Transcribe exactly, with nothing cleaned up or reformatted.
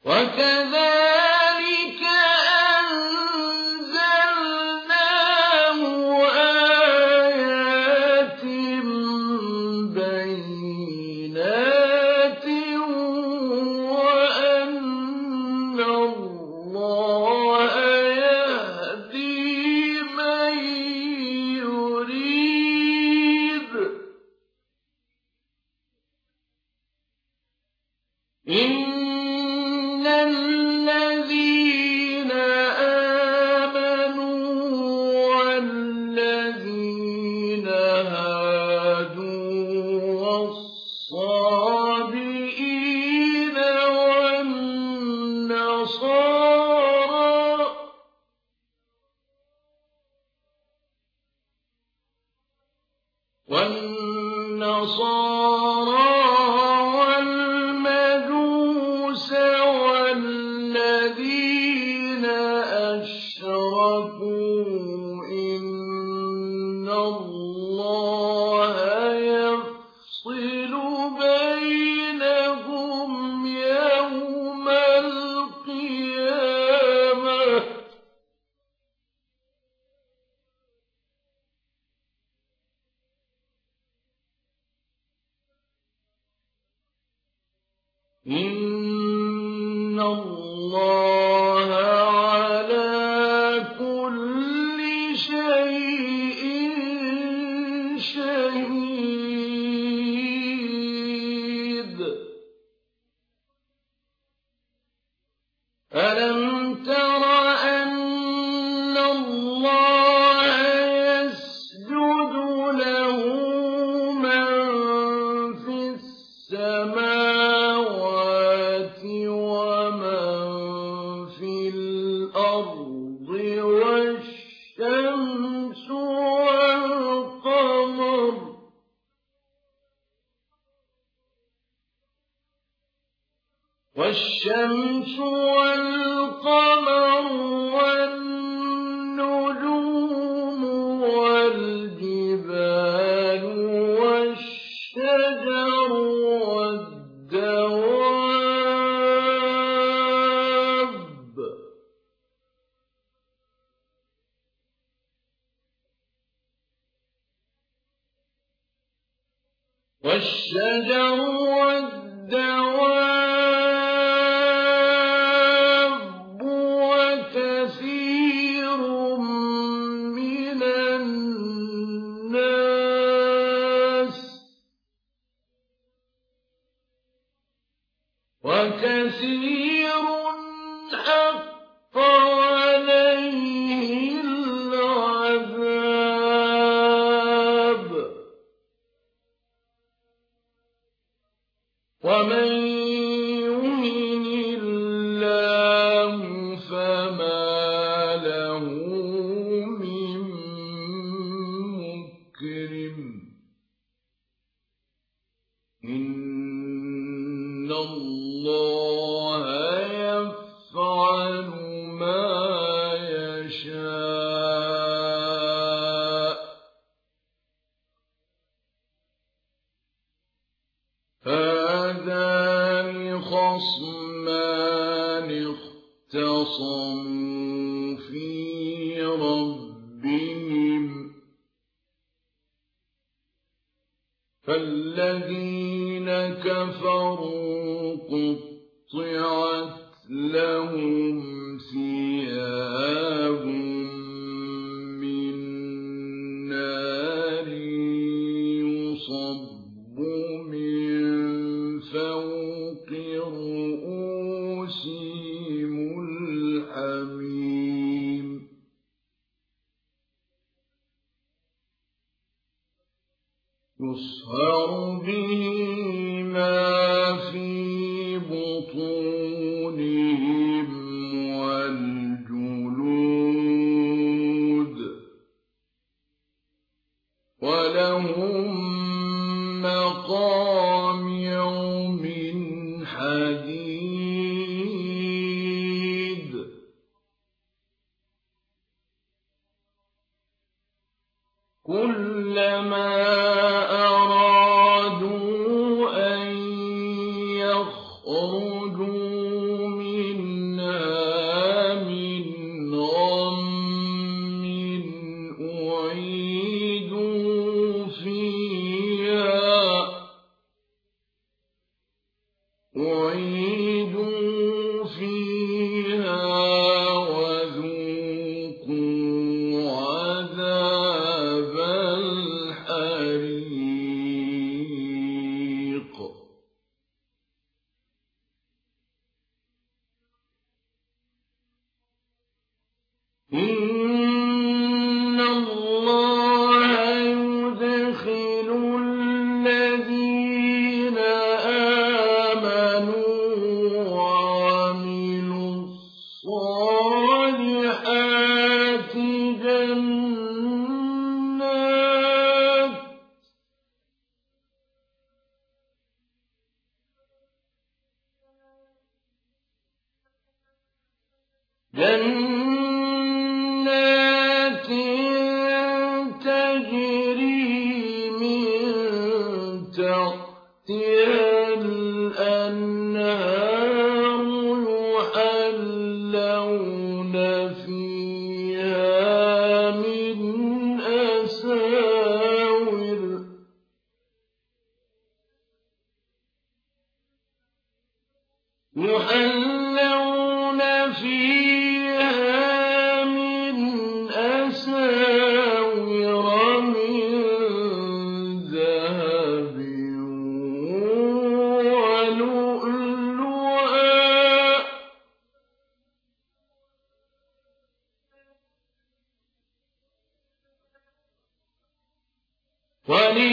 وكذلك أنزلناه آيات بينات وأن الله يهدي من يريد إن الذين آمنوا والذين هادوا والصابئين والنصارى والنصارى والمجوس والذين أشركوا إن الله يفصل بينهم يوم القيامة إن الله على كل شيء شهيد ألم تر أن الله يسجد له من في السماوات ومن في الأرض والشمس والقمر والشمس والقمر والنجوم والجبال والشجر والدواب والشجر والدواب وكثير من الناس وكثير حق عليه العذاب ومن يهن الله فما له من مكرم إن الله يفعل ما يشاء هذان خصمان اختصموا في ربهم فالذين كفروا قطعت لهم ثياب من نار يصب من فوق رؤوسهم الحميم يصهر به ما في بطونهم والجلود ولهم مقامع من حديد كلما أرادوا أن يخرجوا من أعيدوا فيها وذوقوا عذاب الحريق إن الله يدخل الذين آمنوا وعملوا الصالحات جنات جنات تجري من تحتها الأنهار يحلون فيها من أساور يحلون فيها من أساور من ذهب ولؤلؤا ولله